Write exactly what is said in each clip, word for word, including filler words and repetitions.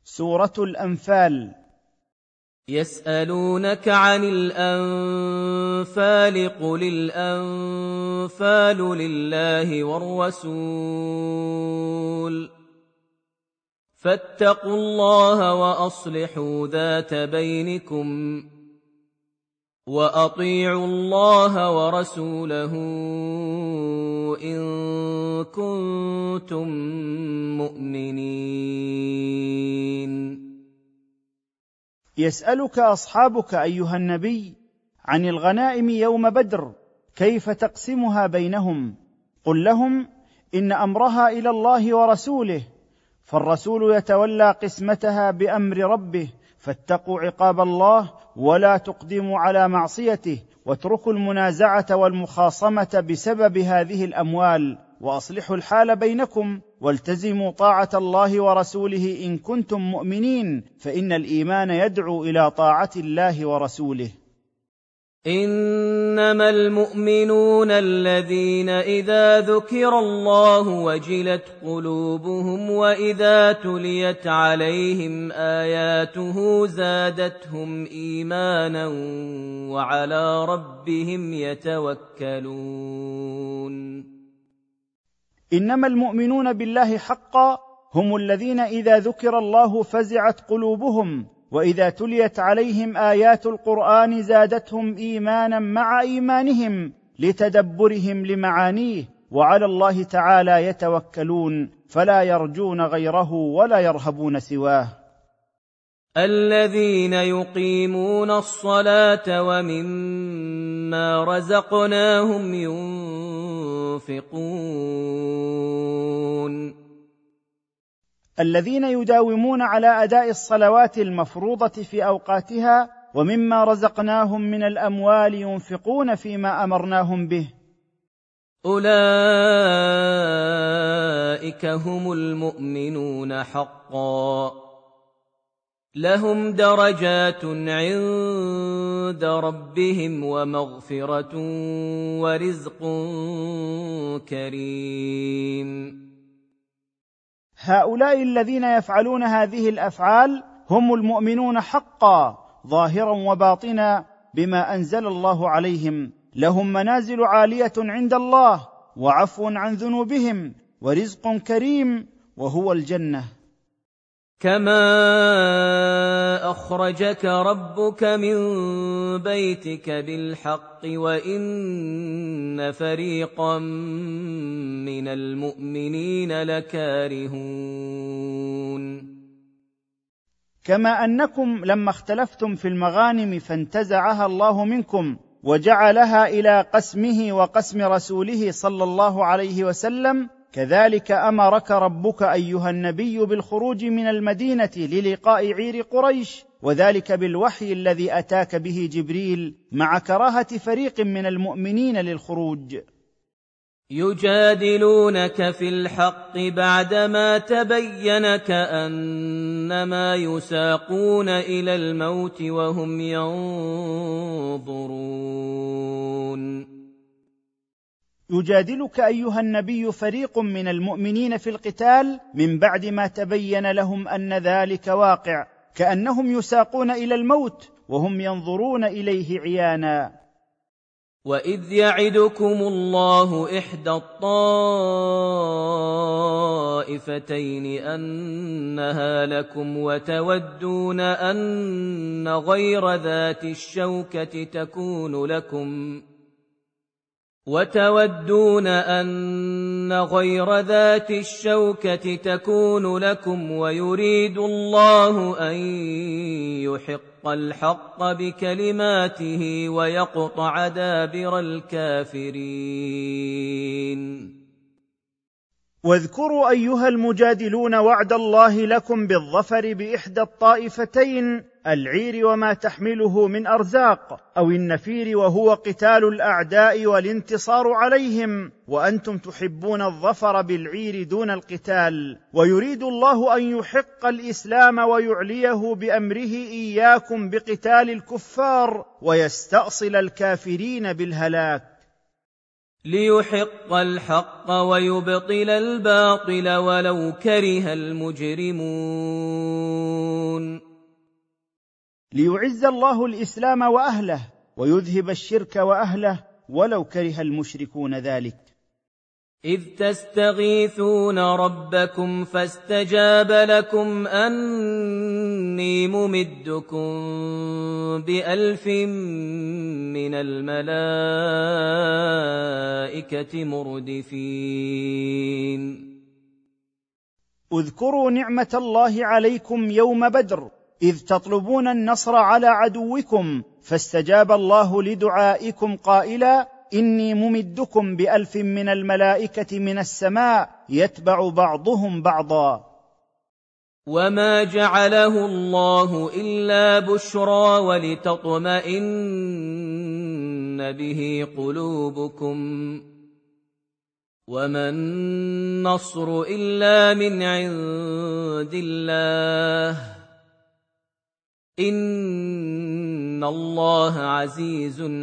سورة الأنفال. يسألونك عن الأنفال قل الأنفال لله والرسول فاتقوا الله وأصلحوا ذات بينكم وأطيعوا الله ورسوله إن كنتم مؤمنين. يسألك أصحابك أيها النبي عن الغنائم يوم بدر كيف تقسمها بينهم، قل لهم إن أمرها إلى الله ورسوله، فالرسول يتولى قسمتها بأمر ربه، فاتقوا عقاب الله ولا تقدموا على معصيته، واتركوا المنازعة والمخاصمة بسبب هذه الأموال، وأصلحوا الحال بينكم، والتزموا طاعة الله ورسوله إن كنتم مؤمنين، فإن الإيمان يدعو إلى طاعة الله ورسوله. إنما المؤمنون الذين إذا ذكر الله وجلت قلوبهم وإذا تليت عليهم آياته زادتهم إيمانا وعلى ربهم يتوكلون. إنما المؤمنون بالله حقا هم الذين إذا ذكر الله فزعت قلوبهم، وإذا تليت عليهم آيات القرآن زادتهم إيمانا مع إيمانهم لتدبرهم لمعانيه، وعلى الله تعالى يتوكلون، فلا يرجون غيره ولا يرهبون سواه. الذين يقيمون الصلاة ومما رزقناهم ينفقون. الذين يداومون على أداء الصلوات المفروضة في أوقاتها، ومما رزقناهم من الأموال ينفقون فيما أمرناهم به. أولئك هم المؤمنون حقا، لهم درجات عند ربهم ومغفرة ورزق كريم. هؤلاء الذين يفعلون هذه الأفعال هم المؤمنون حقا ظاهرا وباطنا بما أنزل الله عليهم، لهم منازل عالية عند الله وعفو عن ذنوبهم ورزق كريم وهو الجنة. كما أخرجك ربك من بيتك بالحق وإن فريقا من المؤمنين لكارهون. كما أنكم لما اختلفتم في المغانم فانتزعها الله منكم وجعلها إلى قسمه وقسم رسوله صلى الله عليه وسلم، كذلك أمرك ربك أيها النبي بالخروج من المدينة للقاء عير قريش، وذلك بالوحي الذي أتاك به جبريل مع كراهة فريق من المؤمنين للخروج. يجادلونك في الحق بعدما تبين كأنما يساقون إلى الموت وهم ينظرون. يجادلك أيها النبي فريق من المؤمنين في القتال من بعد ما تبين لهم أن ذلك واقع، كأنهم يساقون إلى الموت وهم ينظرون إليه عيانا. وإذ يعدكم الله إحدى الطائفتين أنها لكم وتودون أن غير ذات الشوكة تكون لكم وتودون أن غير ذات الشوكة تكون لكم ويريد الله أن يحق الحق بكلماته ويقطع دابر الكافرين. واذكروا أيها المجادلون وعد الله لكم بالظفر بإحدى الطائفتين، العير وما تحمله من أرزاق، أو النفير وهو قتال الأعداء والانتصار عليهم، وأنتم تحبون الظفر بالعير دون القتال، ويريد الله أن يحق الإسلام ويعليه بأمره إياكم بقتال الكفار ويستأصل الكافرين بالهلاك. ليحق الحق ويبطل الباطل ولو كره المجرمون. ليعز الله الإسلام وأهله ويذهب الشرك وأهله ولو كره المشركون ذلك. إذ تستغيثون ربكم فاستجاب لكم أني ممدكم بألف من الملائكة مردفين. اذكروا نعمة الله عليكم يوم بدر إذ تطلبون النصر على عدوكم فاستجاب الله لدعائكم قائلا إني ممدكم بألف من الملائكة من السماء يتبع بعضهم بعضا. وما جعله الله إلا بشرى ولتطمئن به قلوبكم وما النصر إلا من عند الله إن الله عزيز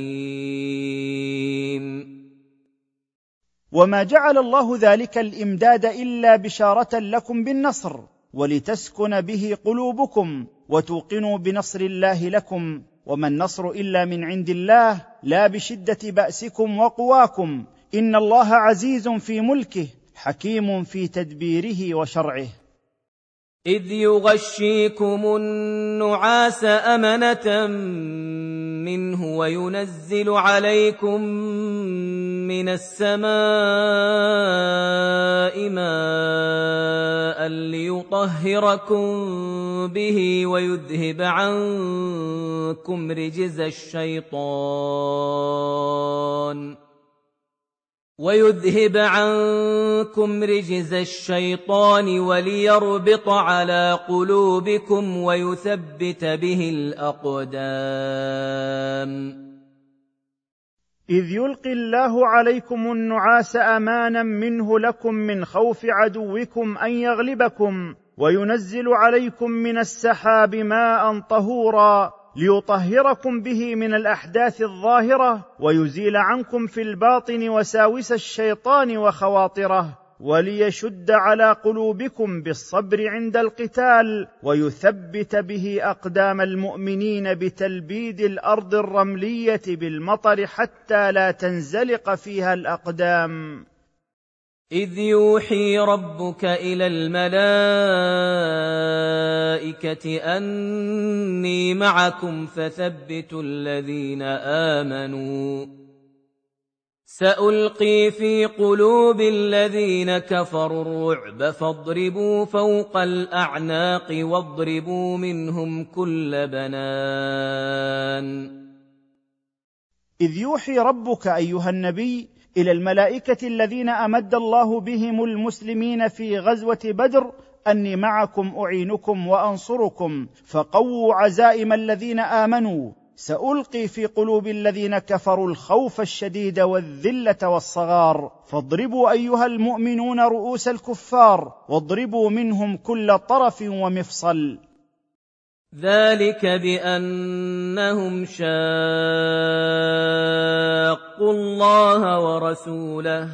حكيم. وما جعل الله ذلك الإمداد إلا بشارة لكم بالنصر ولتسكن به قلوبكم وتوقنوا بنصر الله لكم، وما النصر إلا من عند الله لا بشدة بأسكم وقواكم، إن الله عزيز في ملكه حكيم في تدبيره وشرعه. إذ يغشيكم النعاس أمنة منه وينزل عليكم من السماء ماء ليطهركم به ويذهب عنكم رجز الشيطان ويذهب عنكم رجز الشيطان وليربط على قلوبكم ويثبت به الأقدام. إذ يلقي الله عليكم النعاس أمانا منه لكم من خوف عدوكم أن يغلبكم وينزل عليكم من السحاب ماء طهورا ليطهركم به من الأحداث الظاهرة ويزيل عنكم في الباطن وساوس الشيطان وخواطره وليشد على قلوبكم بالصبر عند القتال ويثبت به أقدام المؤمنين بتلبيد الأرض الرملية بالمطر حتى لا تنزلق فيها الأقدام. إذ يوحي ربك إلى الملائكة أني معكم فثبتوا الذين آمنوا سألقي في قلوب الذين كفروا الرعب فاضربوا فوق الأعناق واضربوا منهم كل بنان. إذ يوحي ربك أيها النبي إلى الملائكة الذين أمد الله بهم المسلمين في غزوة بدر أني معكم أعينكم وأنصركم فقووا عزائم الذين آمنوا سألقي في قلوب الذين كفروا الخوف الشديد والذلة والصغار فاضربوا أيها المؤمنون رؤوس الكفار واضربوا منهم كل طرف ومفصل. ذلك بأنهم شاقوا الله ورسوله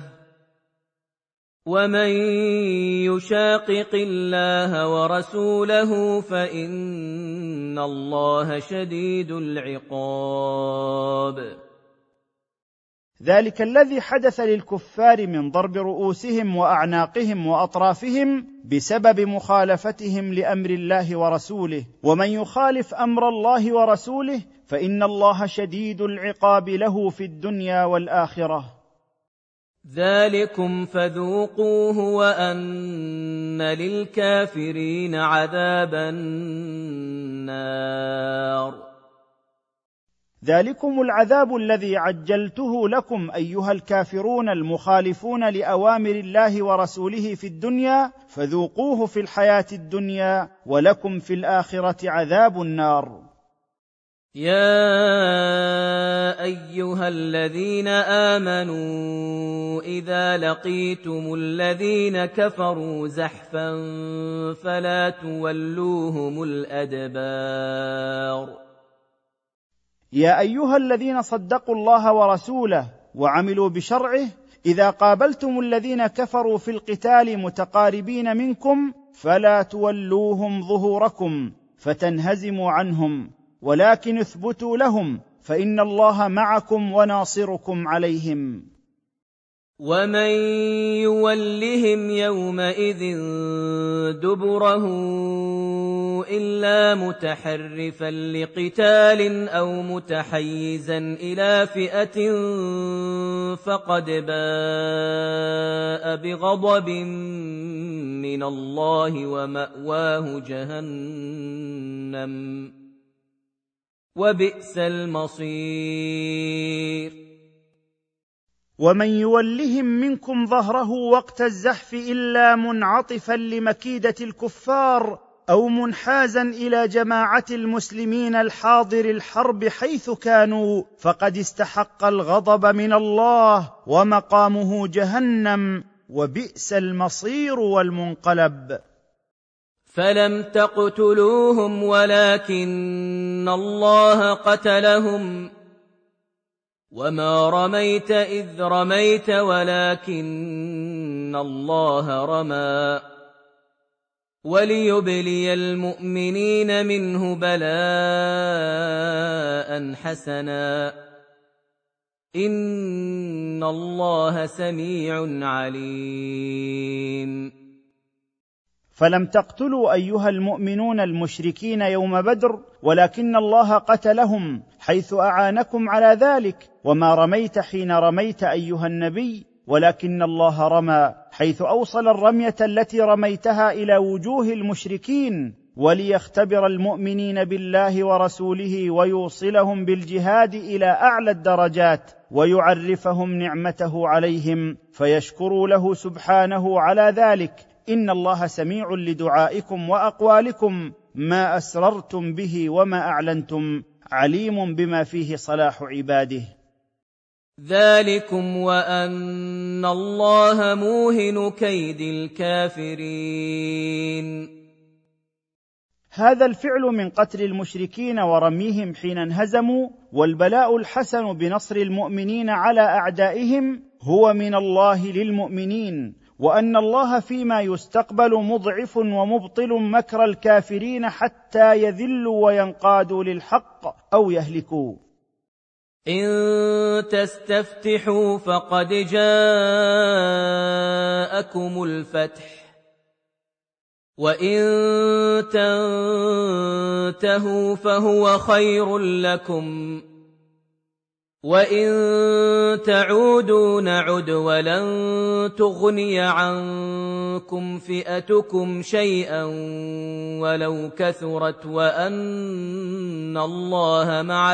ومن يشاقق الله ورسوله فإن الله شديد العقاب. ذلك الذي حدث للكفار من ضرب رؤوسهم وأعناقهم وأطرافهم بسبب مخالفتهم لأمر الله ورسوله، ومن يخالف أمر الله ورسوله فإن الله شديد العقاب له في الدنيا والآخرة. ذلكم فذوقوه وأن للكافرين عذاب النار. ذلكم العذاب الذي عجلته لكم أيها الكافرون المخالفون لأوامر الله ورسوله في الدنيا، فذوقوه في الحياة الدنيا ولكم في الآخرة عذاب النار. يا أيها الذين آمنوا إذا لقيتم الذين كفروا زحفا فلا تولوهم الأدبار. يا أيها الذين صدقوا الله ورسوله وعملوا بشرعه إذا قابلتم الذين كفروا في القتال متقاربين منكم فلا تولوهم ظهوركم، فتنهزموا عنهم، ولكن اثبتوا لهم، فإن الله معكم وناصركم عليهم. ومن يولهم يومئذ دبره إلا متحرفا لقتال أو متحيزا إلى فئة فقد باء بغضب من الله ومأواه جهنم وبئس المصير. ومن يولهم منكم ظهره وقت الزحف إلا منعطفا لمكيدة الكفار أو منحازا إلى جماعة المسلمين الحاضر الحرب حيث كانوا، فقد استحق الغضب من الله ومقامه جهنم وبئس المصير والمنقلب. فلم تقتلوهم ولكن الله قتلهم وما رميت إذ رميت ولكن الله رمى وليبلي المؤمنين منه بلاء حسنا إن الله سميع عليم. فلم تقتلوا أيها المؤمنون المشركين يوم بدر، ولكن الله قتلهم حيث أعانكم على ذلك، وما رميت حين رميت أيها النبي، ولكن الله رمى حيث أوصل الرمية التي رميتها إلى وجوه المشركين، وليختبر المؤمنين بالله ورسوله ويوصلهم بالجهاد إلى أعلى الدرجات ويعرفهم نعمته عليهم فيشكروا له سبحانه على ذلك. إن الله سميع لدعائكم وأقوالكم، ما أسررتم به وما أعلنتم، عليم بما فيه صلاح عباده. ذلكم وأن الله موهن كيد الكافرين. هذا الفعل من قتل المشركين ورميهم حين انهزموا، والبلاء الحسن بنصر المؤمنين على أعدائهم هو من الله للمؤمنين، وأن الله فيما يستقبل مضعف ومبطل مكر الكافرين حتى يذلوا وينقادوا للحق أو يهلكوا. إن تستفتحوا فقد جاءكم الفتح وإن تنتهوا فهو خير لكم وإن تعودوا نعد ولن تغني عنكم فئتكم شيئا ولو كثرت وأن الله مع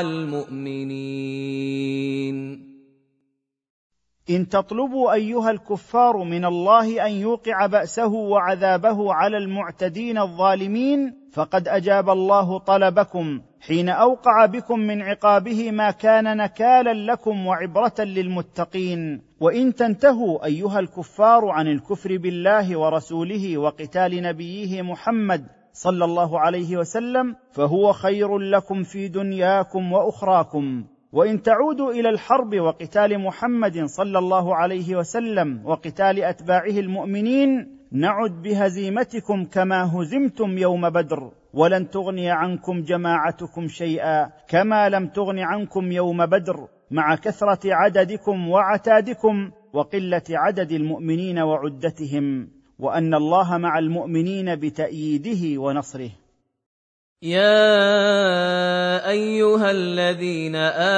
المؤمنين. إن تطلبوا أيها الكفار من الله أن يوقع بأسه وعذابه على المعتدين الظالمين، فقد أجاب الله طلبكم حين أوقع بكم من عقابه ما كان نكالا لكم وعبرة للمتقين. وإن تنتهوا أيها الكفار عن الكفر بالله ورسوله وقتال نبيه محمد صلى الله عليه وسلم فهو خير لكم في دنياكم وأخراكم. وإن تعودوا إلى الحرب وقتال محمد صلى الله عليه وسلم وقتال أتباعه المؤمنين نعد بهزيمتكم كما هزمتم يوم بدر، ولن تغني عنكم جماعتكم شيئا كما لم تغن عنكم يوم بدر، مع كثرة عددكم وعتادكم وقلة عدد المؤمنين وعدتهم، وأن الله مع المؤمنين بتأييده ونصره. يا أيها الذين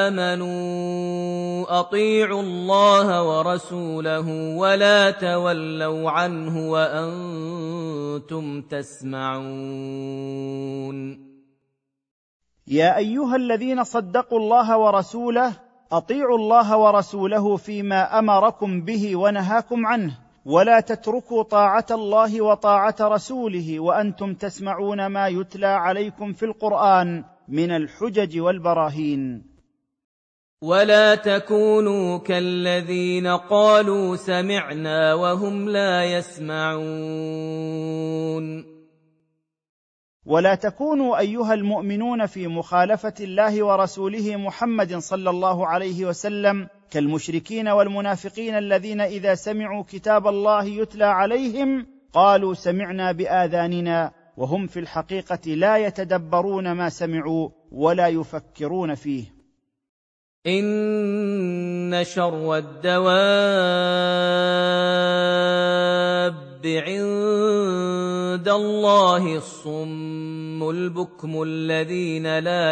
آمنوا أطيعوا الله ورسوله ولا تولوا عنه وأنتم تسمعون. يا أيها الذين صدقوا الله ورسوله أطيعوا الله ورسوله فيما أمركم به ونهاكم عنه، ولا تتركوا طاعة الله وطاعة رسوله وأنتم تسمعون ما يتلى عليكم في القرآن من الحجج والبراهين. ولا تكونوا كالذين قالوا سمعنا وهم لا يسمعون. ولا تكونوا أيها المؤمنون في مخالفة الله ورسوله محمد صلى الله عليه وسلم كالمشركين والمنافقين الذين إذا سمعوا كتاب الله يتلى عليهم قالوا سمعنا بآذاننا وهم في الحقيقة لا يتدبرون ما سمعوا ولا يفكرون فيه. إن شر الدواب عند الله الصم البكم الذين لا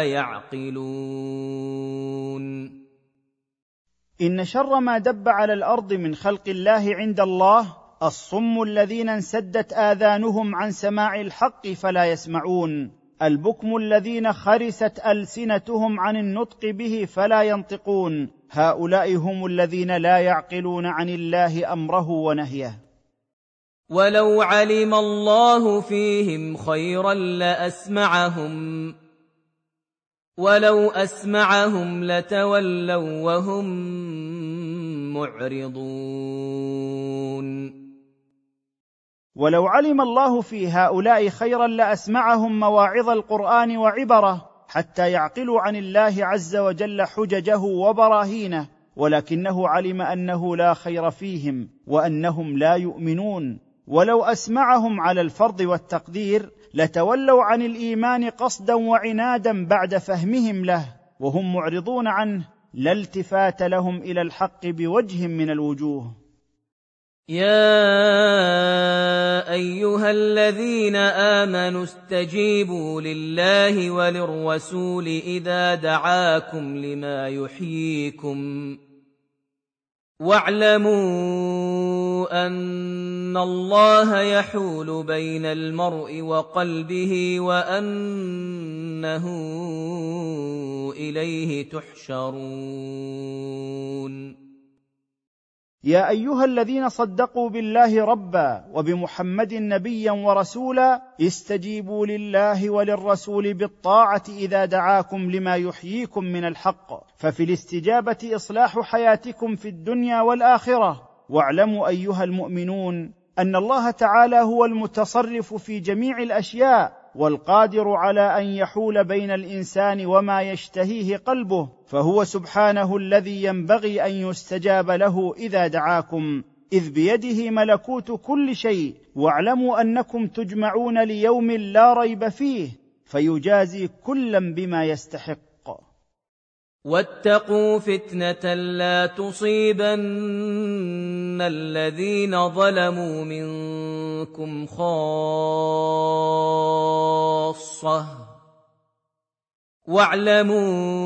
يعقلون. إن شر ما دب على الأرض من خلق الله عند الله الصم الذين انسدت آذانهم عن سماع الحق فلا يسمعون، البكم الذين خرست ألسنتهم عن النطق به فلا ينطقون، هؤلاء هم الذين لا يعقلون عن الله أمره ونهيه. ولو علم الله فيهم خيرا لأسمعهم ولو أسمعهم لتولوا وهم معرضون. ولو علم الله في هؤلاء خيرا لأسمعهم مواعظ القرآن وعبره حتى يعقلوا عن الله عز وجل حججه وبراهينه، ولكنه علم أنه لا خير فيهم وأنهم لا يؤمنون. ولو أسمعهم على الفرض والتقدير لتولوا عن الإيمان قصدا وعنادا بعد فهمهم له وهم معرضون عنه، لا التفات لهم إلى الحق بوجه من الوجوه. يا أيها الذين آمنوا استجيبوا لله وللرسول إذا دعاكم لما يحييكم واعلموا أن الله يحول بين المرء وقلبه وأنه إليه تحشرون. يا أيها الذين صدقوا بالله ربا وبمحمد نبيا ورسولا استجيبوا لله وللرسول بالطاعة إذا دعاكم لما يحييكم من الحق، ففي الاستجابة إصلاح حياتكم في الدنيا والآخرة. واعلموا أيها المؤمنون أن الله تعالى هو المتصرف في جميع الأشياء والقادر على أن يحول بين الإنسان وما يشتهيه قلبه، فهو سبحانه الذي ينبغي أن يستجاب له إذا دعاكم، إذ بيده ملكوت كل شيء. واعلموا أنكم تجمعون ليوم لا ريب فيه فيجازي كلا بما يستحق. واتقوا فتنة لا تصيبن الذين ظلموا منكم خاصة واعلموا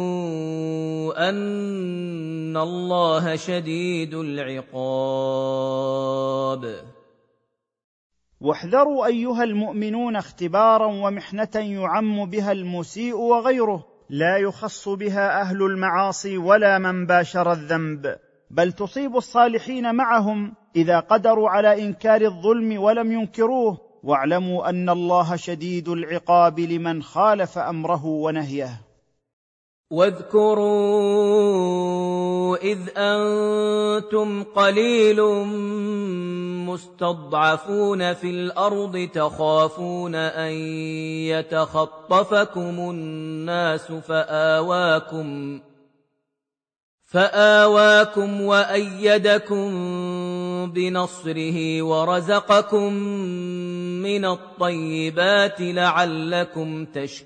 أن الله شديد العقاب. واحذروا أيها المؤمنون اختبارا ومحنة يعم بها المسيء وغيره، لا يخص بها أهل المعاصي ولا من باشر الذنب، بل تصيب الصالحين معهم إذا قدروا على إنكار الظلم ولم ينكروه. واعلموا أن الله شديد العقاب لمن خالف أمره ونهيه. واذكروا إذ أنتم قليل مستضعفون في الأرض تخافون أن يتخطفكم الناس فآواكم فآواكم وأيدكم بنصره ورزقكم من الطيبات لعلكم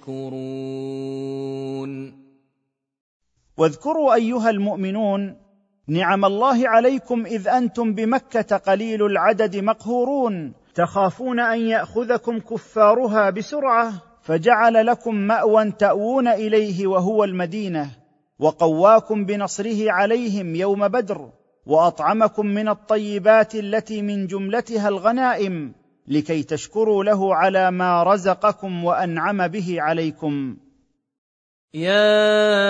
تشكرون. واذكروا أيها المؤمنون نعم الله عليكم إذ أنتم بمكة قليل العدد مقهورون تخافون أن يأخذكم كفارها بسرعة، فجعل لكم مأوى تأوون إليه وهو المدينة، وقواكم بنصره عليهم يوم بدر، وأطعمكم من الطيبات التي من جملتها الغنائم لكي تشكروا له على ما رزقكم وأنعم به عليكم. يا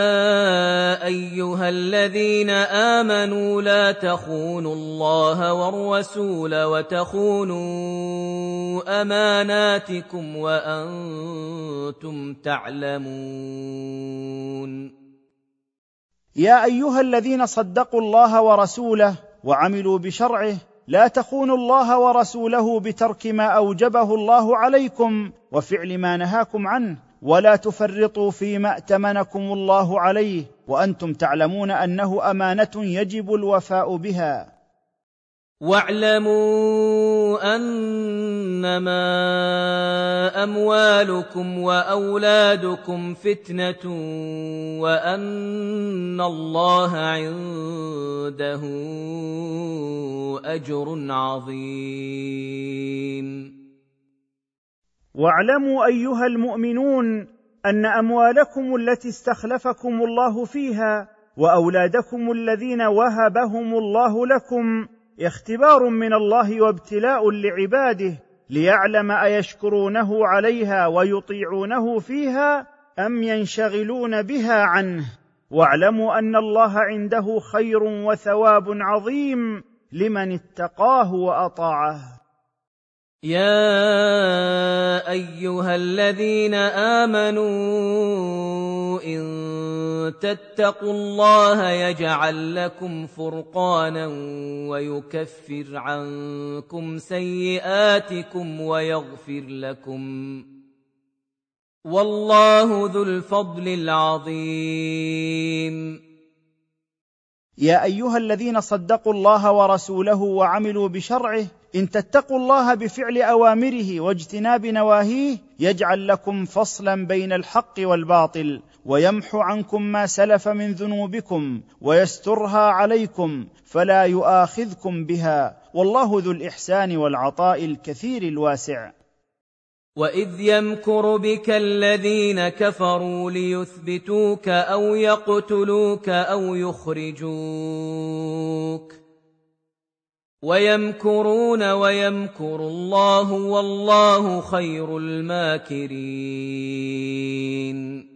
أيها الذين آمنوا لا تخونوا الله والرسول وتخونوا أماناتكم وأنتم تعلمون. يا أيها الذين صدقوا الله ورسوله وعملوا بشرعه لا تخونوا الله ورسوله بترك ما أوجبه الله عليكم وفعل ما نهاكم عنه، ولا تفرطوا فيما ائتمنكم الله عليه وأنتم تعلمون أنه أمانة يجب الوفاء بها. واعلموا أنما أموالكم وأولادكم فتنة وأن الله عنده أجر عظيم. واعلموا أيها المؤمنون أن أموالكم التي استخلفكم الله فيها وأولادكم الذين وهبهم الله لكم اختبار من الله وابتلاء لعباده ليعلم أيشكرونه عليها ويطيعونه فيها أم ينشغلون بها عنه. واعلموا أن الله عنده خير وثواب عظيم لمن اتقاه وأطاعه. يا أيها الذين آمنوا إن تتقوا الله يجعل لكم فرقانا ويكفر عنكم سيئاتكم ويغفر لكم والله ذو الفضل العظيم. يا أيها الذين صدقوا الله ورسوله وعملوا بشرعه إن تتقوا الله بفعل أوامره واجتناب نواهيه يجعل لكم فصلا بين الحق والباطل ويمحو عنكم ما سلف من ذنوبكم ويسترها عليكم فلا يؤاخذكم بها والله ذو الإحسان والعطاء الكثير الواسع. وإذ يمكر بك الذين كفروا ليثبتوك أو يقتلوك أو يخرجوك ويمكرون ويمكر الله والله خير الماكرين.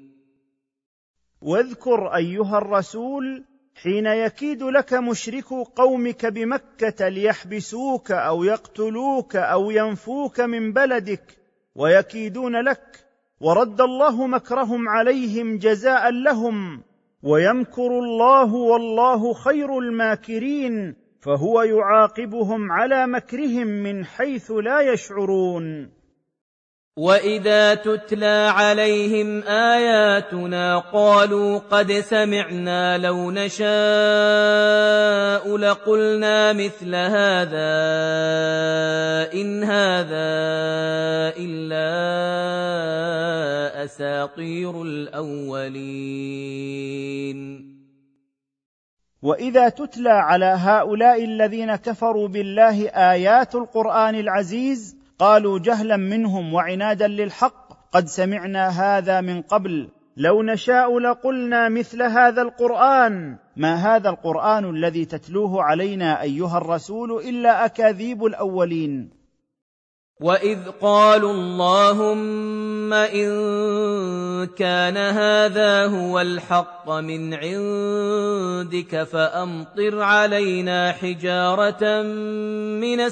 واذكر أيها الرسول حين يكيد لك مشركو قومك بمكة ليحبسوك أو يقتلوك أو ينفوك من بلدك ويكيدون لك ورد الله مكرهم عليهم جزاء لهم ويمكر الله والله خير الماكرين فهو يعاقبهم على مكرهم من حيث لا يشعرون. وإذا تتلى عليهم آياتنا قالوا قد سمعنا لو نشاء لقلنا مثل هذا إن هذا إلا أساطير الأولين. وإذا تتلى على هؤلاء الذين كفروا بالله آيات القرآن العزيز قالوا جهلا منهم وعنادا للحق قد سمعنا هذا من قبل لو نشاء لقلنا مثل هذا القرآن ما هذا القرآن الذي تتلوه علينا أيها الرسول إلا أكاذيب الأولين. وإذ قالوا اللهم إن كان هذا هو الحق من عندك فأمطر علينا حجارة من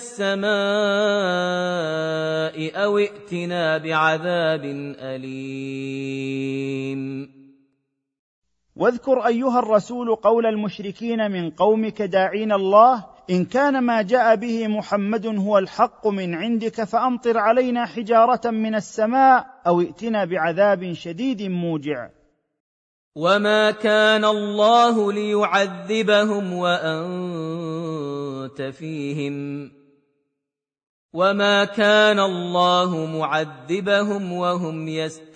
السماء أو ائتنا بعذاب أليم. واذكر أيها الرسول قول المشركين من قومك داعين الله إن كان ما جاء به محمد هو الحق من عندك فأمطر علينا حجارة من السماء أو ائتنا بعذاب شديد موجع. وما كان الله ليعذبهم وأنت فيهم وما كان الله معذبهم وهم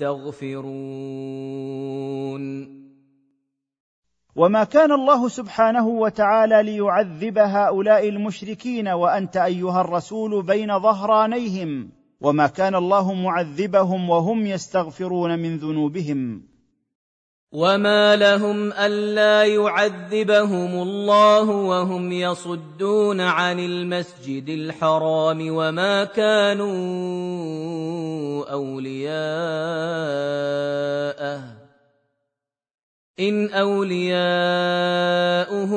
يستغفرون. وما كان الله سبحانه وتعالى ليعذب هؤلاء المشركين وأنت أيها الرسول بين ظهرانيهم وما كان الله معذبهم وهم يستغفرون من ذنوبهم. وما لهم ألا يعذبهم الله وهم يصدون عن المسجد الحرام وما كانوا أولياءه إن أولياؤه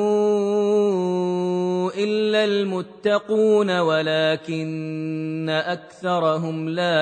إلا المتقون ولكن أكثرهم لا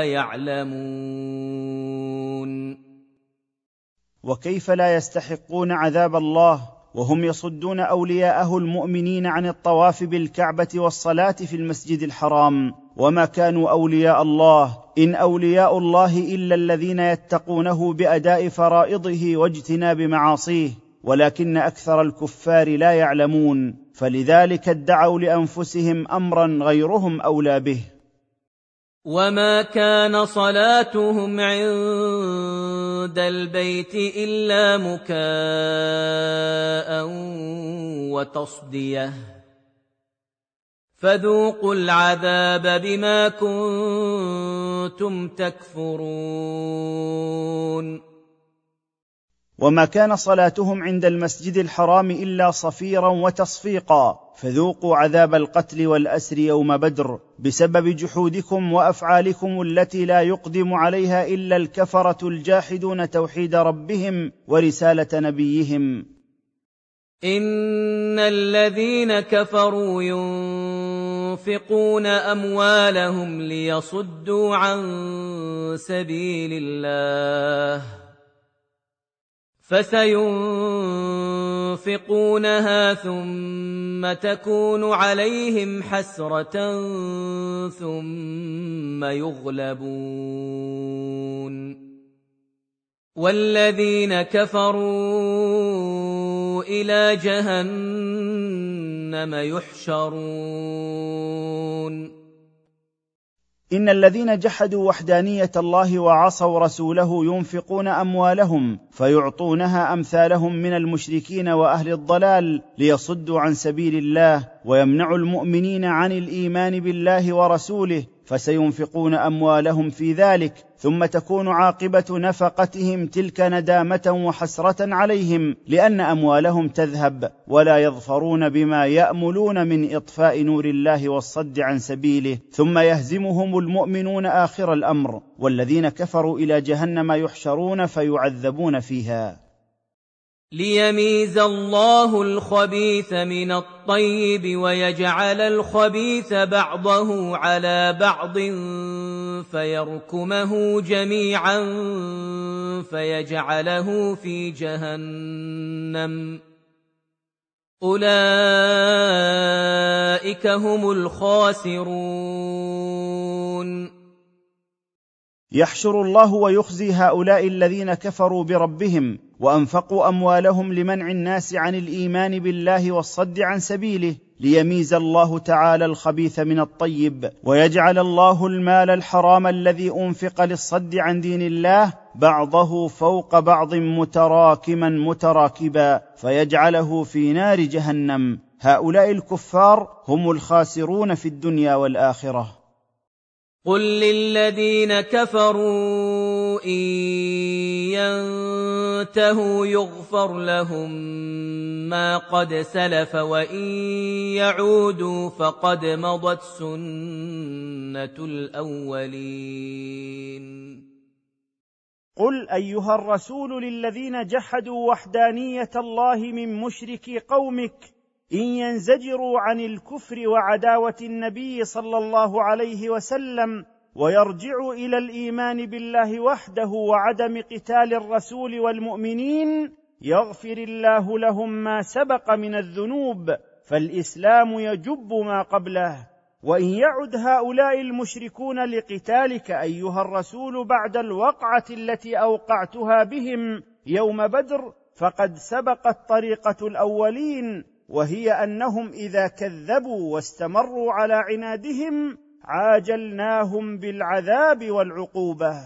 يعلمون. وكيف لا يستحقون عذاب الله وهم يصدون أولياءه المؤمنين عن الطواف بالكعبة والصلاة في المسجد الحرام وما كانوا أولياء الله إن أولياء الله إلا الذين يتقونه بأداء فرائضه واجتناب معاصيه ولكن أكثر الكفار لا يعلمون. فلذلك ادعوا لانفسهم امرا غيرهم اولى به. وما كان صلاتهم عند البيت إلا مكاء وتصدية فذوقوا العذاب بما كنتم تكفرون. وما كان صلاتهم عند المسجد الحرام إلا صفيرا وتصفيقا فذوقوا عذاب القتل والأسر يوم بدر بسبب جحودكم وأفعالكم التي لا يقدم عليها إلا الكفرة الجاحدون توحيد ربهم ورسالة نبيهم. إن الذين كفروا ينفقون أموالهم ليصدوا عن سبيل الله فسينفقونها ثم تكون عليهم حسرة ثم يغلبون والذين كفروا إلى جهنم يحشرون. إن الذين جحدوا وحدانية الله وعصوا رسوله ينفقون أموالهم فيعطونها أمثالهم من المشركين وأهل الضلال ليصدوا عن سبيل الله ويمنعوا المؤمنين عن الإيمان بالله ورسوله، فسينفقون أموالهم في ذلك ثم تكون عاقبة نفقتهم تلك ندامة وحسرة عليهم، لأن أموالهم تذهب ولا يظفرون بما يأملون من إطفاء نور الله والصد عن سبيله، ثم يهزمهم المؤمنون آخر الأمر، والذين كفروا إلى جهنم يحشرون فيعذبون فيها. ليميز الله الخبيث من الطيب ويجعل الخبيث بعضه على بعض فيركمه جميعا فيجعله في جهنم أولئك هم الخاسرون. يحشر الله ويخزي هؤلاء الذين كفروا بربهم وأنفقوا أموالهم لمنع الناس عن الإيمان بالله والصد عن سبيله، ليميز الله تعالى الخبيث من الطيب، ويجعل الله المال الحرام الذي أنفق للصد عن دين الله بعضه فوق بعض متراكما متراكبا فيجعله في نار جهنم. هؤلاء الكفار هم الخاسرون في الدنيا والآخرة. قل للذين كفروا إن ينتهوا يغفر لهم ما قد سلف وإن يعودوا فقد مضت سنة الأولين. قل أيها الرسول للذين جحدوا وحدانية الله من مشركي قومك إن ينزجروا عن الكفر وعداوة النبي صلى الله عليه وسلم ويرجعوا إلى الإيمان بالله وحده وعدم قتال الرسول والمؤمنين يغفر الله لهم ما سبق من الذنوب، فالإسلام يجب ما قبله. وإن يعد هؤلاء المشركون لقتالك أيها الرسول بعد الوقعة التي أوقعتها بهم يوم بدر فقد سبقت طريقة الأولين، وهي أنهم إذا كذبوا واستمروا على عنادهم عاجلناهم بالعذاب والعقوبة.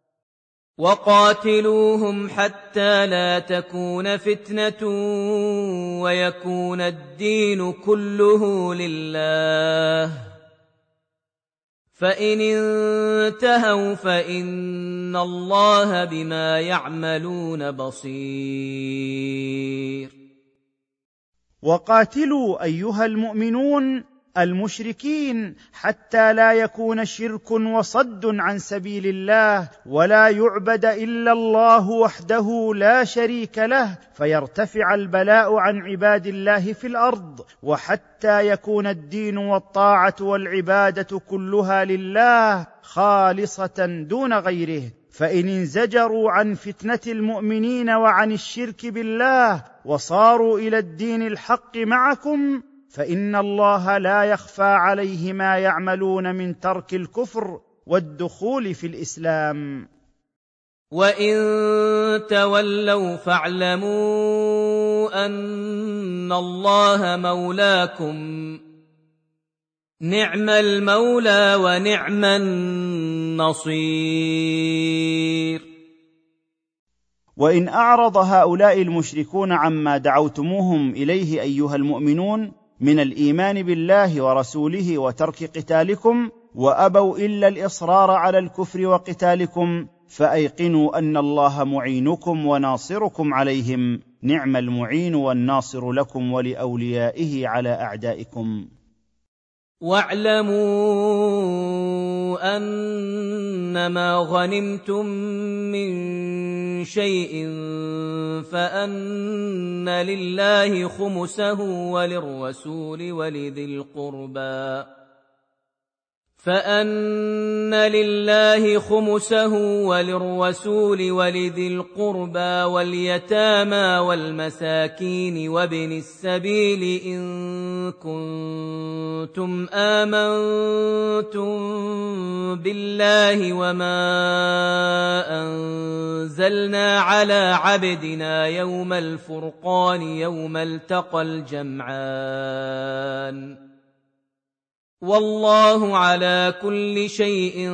وقاتلوهم حتى لا تكون فتنة ويكون الدين كله لله، فإن انتهوا فإن الله بما يعملون بصير. وقاتلوا أيها المؤمنون المشركين حتى لا يكون شرك وصد عن سبيل الله ولا يعبد إلا الله وحده لا شريك له، فيرتفع البلاء عن عباد الله في الأرض، وحتى يكون الدين والطاعة والعبادة كلها لله خالصة دون غيره. فإن انزجروا عن فتنة المؤمنين وعن الشرك بالله وصاروا إلى الدين الحق معكم فإن الله لا يخفى عليه ما يعملون من ترك الكفر والدخول في الإسلام. وإن تولوا فاعلموا أن الله مولاكم نعم المولى ونعم النصير. وإن أعرض هؤلاء المشركون عما دعوتموهم إليه أيها المؤمنون من الإيمان بالله ورسوله وترك قتالكم، وأبوا إلا الإصرار على الكفر وقتالكم، فأيقنوا أن الله معينكم وناصركم عليهم، نعم المعين والناصر لكم ولأوليائه على أعدائكم. واعلموا أنما غنمتم من شيء فأن لله خمسه وللرسول ولذي القربى فأن لله خمسه وللرسول ولذي القربى واليتامى والمساكين وابن السبيل إن كنتم آمنتم بالله وما أنزلنا على عبدنا يوم الفرقان يوم التقى الجمعان والله على كل شيء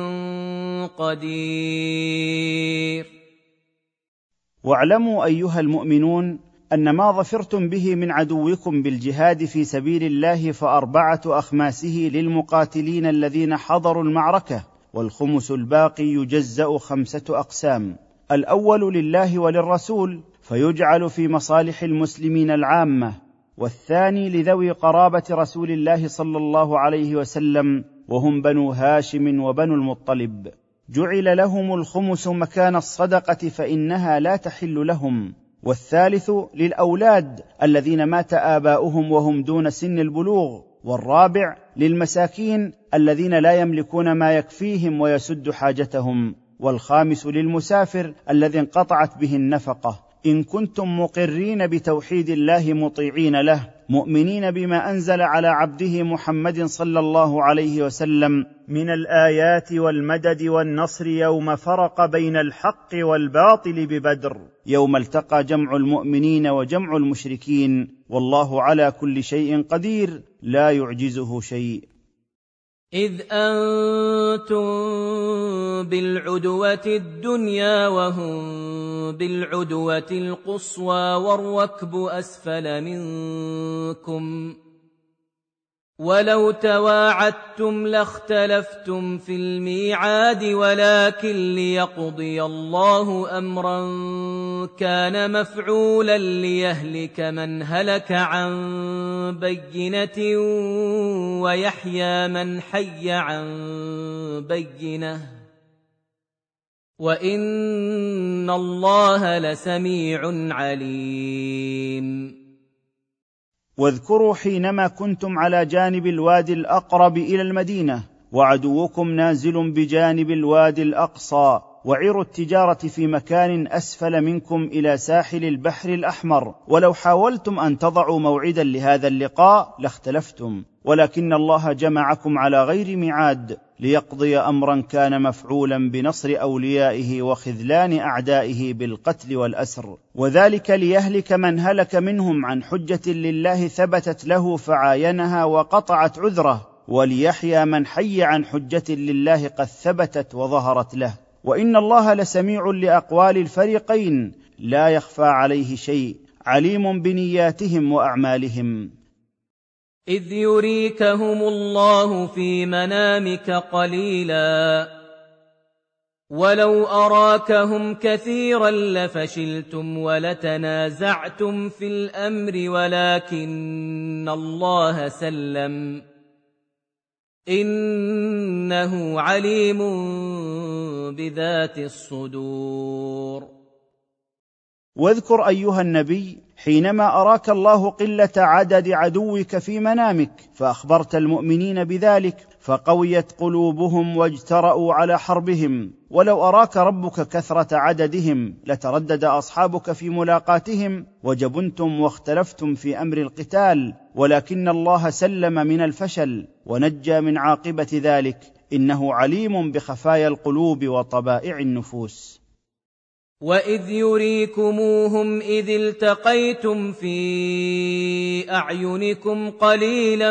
قدير. واعلموا أيها المؤمنون أن ما ظفرتم به من عدوكم بالجهاد في سبيل الله فأربعة أخماسه للمقاتلين الذين حضروا المعركة، والخمس الباقي يجزأ خمسة أقسام: الأول لله وللرسول فيجعل في مصالح المسلمين العامة، والثاني لذوي قرابة رسول الله صلى الله عليه وسلم وهم بنو هاشم وبنو المطلب، جعل لهم الخمس مكان الصدقة فإنها لا تحل لهم، والثالث للأولاد الذين مات آباؤهم وهم دون سن البلوغ، والرابع للمساكين الذين لا يملكون ما يكفيهم ويسد حاجتهم، والخامس للمسافر الذي انقطعت به النفقة، إن كنتم مقرين بتوحيد الله مطيعين له مؤمنين بما أنزل على عبده محمد صلى الله عليه وسلم من الآيات والمدد والنصر يوم فرق بين الحق والباطل ببدر، يوم التقى جمع المؤمنين وجمع المشركين، والله على كل شيء قدير لا يعجزه شيء. إذ أنتم بالعدوة الدنيا وهم بالعدوة القصوى والركب أسفل منكم ولو تواعدتم لاختلفتم في الميعاد ولكن ليقضي الله أمرا كان مفعولا ليهلك من هلك عن بينة ويحيى من حي عن بينة وإن الله لسميع عليم. واذكروا حينما كنتم على جانب الوادي الأقرب إلى المدينة وعدوكم نازل بجانب الوادي الأقصى، وعروا التجارة في مكان أسفل منكم إلى ساحل البحر الأحمر، ولو حاولتم أن تضعوا موعدا لهذا اللقاء لاختلفتم، ولكن الله جمعكم على غير ميعاد ليقضي أمرا كان مفعولا بنصر أوليائه وخذلان أعدائه بالقتل والأسر، وذلك ليهلك من هلك منهم عن حجة لله ثبتت له فعاينها وقطعت عذره، وليحيى من حي عن حجة لله قد ثبتت وظهرت له، وإن الله لسميع لأقوال الفريقين لا يخفى عليه شيء، عليم بنياتهم وأعمالهم. إذ يريكهم الله في منامك قليلا ولو أراكهم كثيرا لفشلتم ولتنازعتم في الأمر ولكن الله سلم إنه عليم بذات الصدور. واذكر أيها النبي حينما أراك الله قلة عدد عدوك في منامك فأخبرت المؤمنين بذلك فقويت قلوبهم واجترأوا على حربهم، ولو أراك ربك كثرة عددهم لتردد أصحابك في ملاقاتهم وجبنتم واختلفتم في أمر القتال، ولكن الله سلم من الفشل ونجى من عاقبة ذلك، إنه عليم بخفايا القلوب وطبائع النفوس. وإذ يريكموهم إذ التقيتم في أعينكم قليلا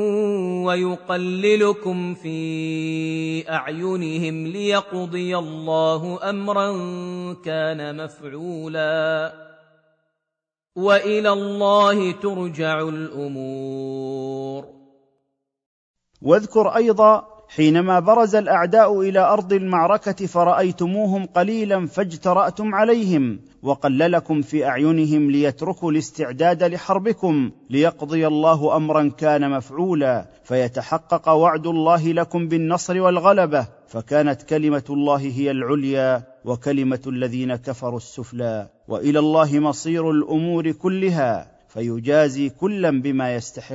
ويقللكم في أعينهم ليقضي الله أمرا كان مفعولا وإلى الله ترجع الأمور. واذكر أيضا حينما برز الأعداء إلى أرض المعركة فرأيتموهم قليلا فاجترأتم عليهم وقللكم في أعينهم ليتركوا الاستعداد لحربكم ليقضي الله أمرا كان مفعولا فيتحقق وعد الله لكم بالنصر والغلبة، فكانت كلمة الله هي العليا وكلمة الذين كفروا السفلى، وإلى الله مصير الأمور كلها فيجازي كلا بما يستحق.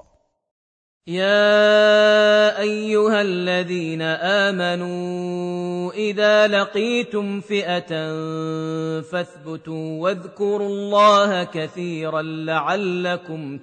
يا أيها الذين آمنوا إذا لقيتم فئة فاثبتوا واذكروا الله كثيرا لعلكم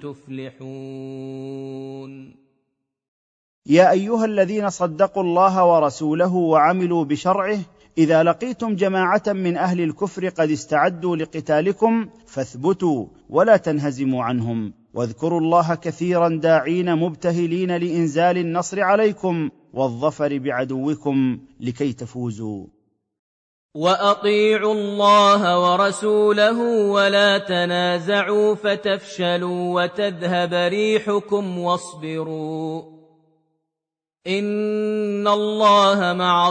تفلحون. يا أيها الذين صدقوا الله ورسوله وعملوا بشرعه، إذا لقيتم جماعة من أهل الكفر قد استعدوا لقتالكم فاثبتوا ولا تنهزموا عنهم، واذكروا الله كثيرا داعين مبتهلين لإنزال النصر عليكم والظفر بعدوكم لكي تفوزوا. وأطيعوا الله ورسوله ولا تنازعوا فتفشلوا وتذهب ريحكم واصبروا إن الله مع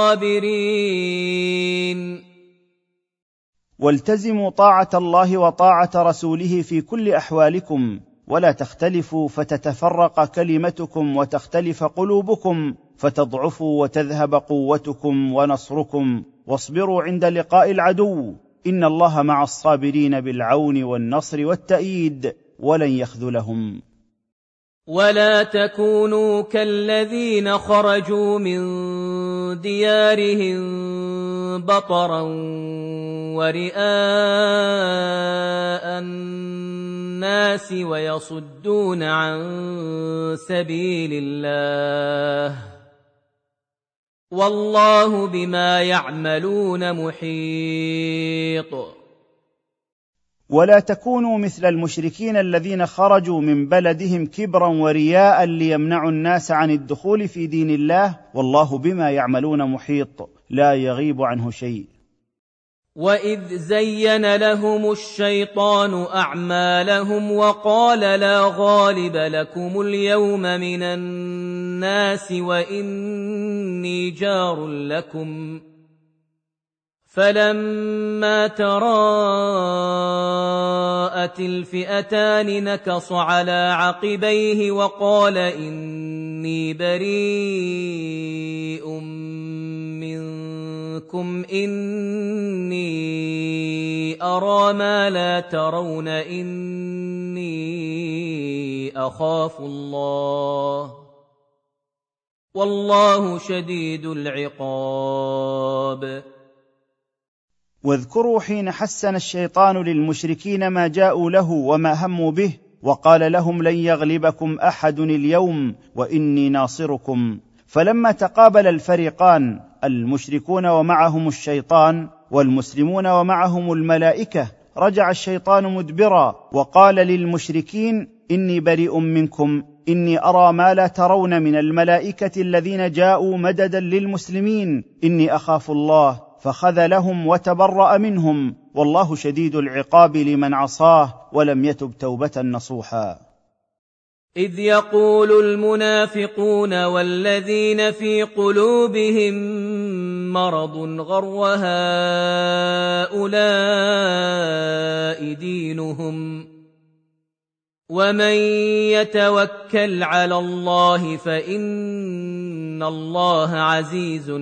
الصابرين. والتزموا طاعة الله وطاعة رسوله في كل أحوالكم، ولا تختلفوا فتتفرق كلمتكم وتختلف قلوبكم فتضعفوا وتذهب قوتكم ونصركم، واصبروا عند لقاء العدو إن الله مع الصابرين بالعون والنصر والتأييد ولن يخذلهم. ولا تكونوا كالذين خرجوا من ديارهم بطرا ورئاء الناس ويصدون عن سبيل الله والله بما يعملون محيط. ولا تكونوا مثل المشركين الذين خرجوا من بلدهم كبرا ورياء ليمنعوا الناس عن الدخول في دين الله والله بما يعملون محيط لا يغيب عنه شيء. وإذ زين لهم الشيطان أعمالهم وقال لا غالب لكم اليوم من الناس وإني جار لكم فلما تراءت الفئتان نكص على عقبيه وقال إني بريء منكم إني أرى ما لا ترون إني أخاف الله والله شديد العقاب. واذكروا حين حسن الشيطان للمشركين ما جاءوا له وما هموا به وقال لهم لن يغلبكم أحد اليوم وإني ناصركم، فلما تقابل الفريقان المشركون ومعهم الشيطان والمسلمون ومعهم الملائكة رجع الشيطان مدبرا وقال للمشركين إني بريء منكم إني أرى ما لا ترون من الملائكة الذين جاءوا مددا للمسلمين إني أخاف الله فخذلهم وتبرأ منهم والله شديد العقاب لمن عصاه ولم يتب توبة نصوحا. إذ يقول المنافقون والذين في قلوبهم مرض غر هؤلاء دينهم ومن يتوكل على الله فإن الله عزيز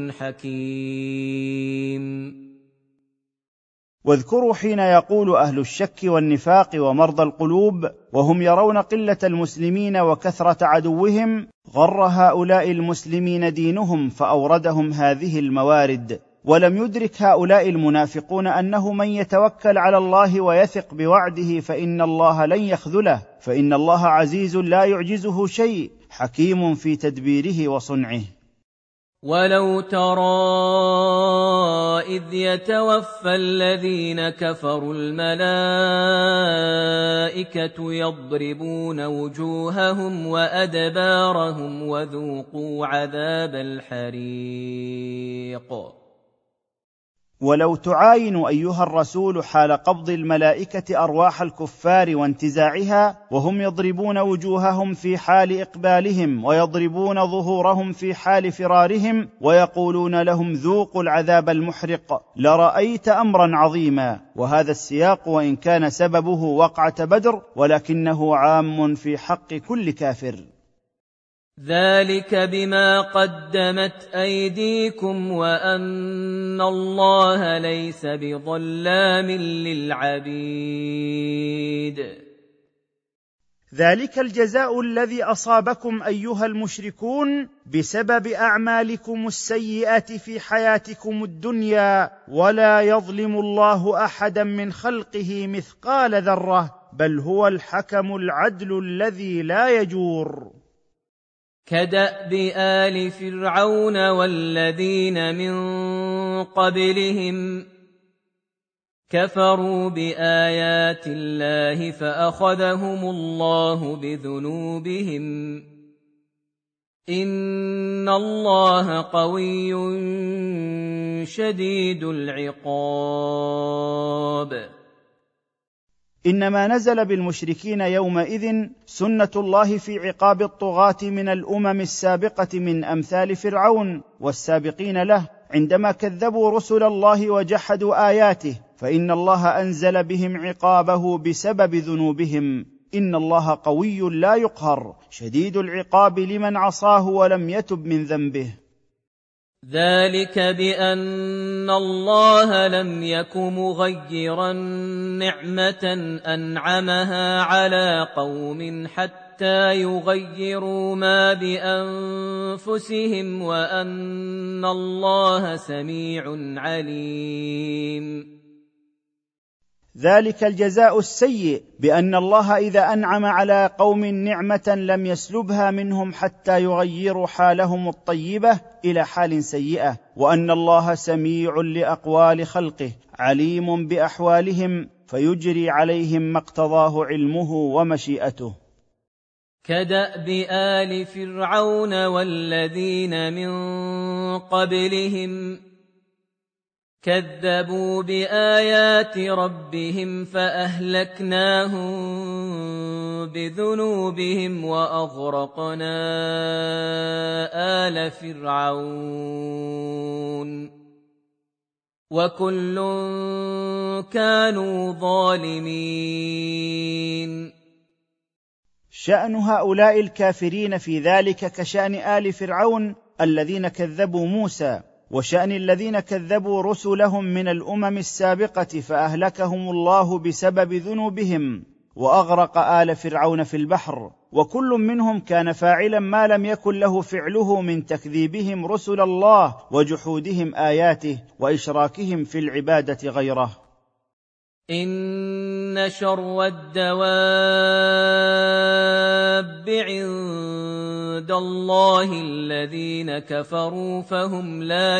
حكيم. واذكروا حين يقول أهل الشك والنفاق ومرضى القلوب وهم يرون قلة المسلمين وكثرة عدوهم غر هؤلاء المسلمين دينهم فأوردهم هذه الموارد، ولم يدرك هؤلاء المنافقون أنه من يتوكل على الله ويثق بوعده فإن الله لن يخذله، فإن الله عزيز لا يعجزه شيء حكيم في تدبيره وصنعه. ولو ترى إذ يتوفى الذين كفروا الملائكة يضربون وجوههم وأدبارهم وذوقوا عذاب الحريق. ولو تعاين أيها الرسول حال قبض الملائكة أرواح الكفار وانتزاعها وهم يضربون وجوههم في حال إقبالهم ويضربون ظهورهم في حال فرارهم ويقولون لهم ذوقوا العذاب المحرق، لرأيت أمرا عظيما. وهذا السياق وإن كان سببه وقعة بدر ولكنه عام في حق كل كافر. ذلك بما قدمت أيديكم وأن الله ليس بظلام للعبيد. ذلك الجزاء الذي أصابكم أيها المشركون بسبب أعمالكم السيئة في حياتكم الدنيا، ولا يظلم الله أحدا من خلقه مثقال ذرة، بل هو الحكم العدل الذي لا يجور. كدأب آل فرعون والذين من قبلهم كفروا بآيات الله فأخذهم الله بذنوبهم إن الله قوي شديد العقاب. إنما نزل بالمشركين يومئذ سنة الله في عقاب الطغاة من الأمم السابقة من أمثال فرعون والسابقين له عندما كذبوا رسل الله وجحدوا آياته، فإن الله أنزل بهم عقابه بسبب ذنوبهم. إن الله قوي لا يقهر شديد العقاب لمن عصاه ولم يتب من ذنبه. ذلك بأن الله لم يك مغيرا نعمة أنعمها على قوم حتى يغيروا ما بأنفسهم وأن الله سميع عليم. ذلك الجزاء السيء بأن الله إذا أنعم على قوم نعمة لم يسلبها منهم حتى يغيروا حالهم الطيبة إلى حال سيئة، وأن الله سميع لأقوال خلقه عليم بأحوالهم فيجري عليهم ما اقتضاه علمه ومشيئته. كدأب آل فرعون والذين من قبلهم كذبوا بآيات ربهم فأهلكناهم بذنوبهم وأغرقنا آل فرعون وكل كانوا ظالمين. شأن هؤلاء الكافرين في ذلك كشأن آل فرعون الذين كذبوا موسى، وشأن الذين كذبوا رسلهم من الأمم السابقة فأهلكهم الله بسبب ذنوبهم وأغرق آل فرعون في البحر، وكل منهم كان فاعلا ما لم يكن له فعله من تكذيبهم رسل الله وجحودهم آياته وإشراكهم في العبادة غيره. إن شر الدواب عند الله الذين كفروا فهم لا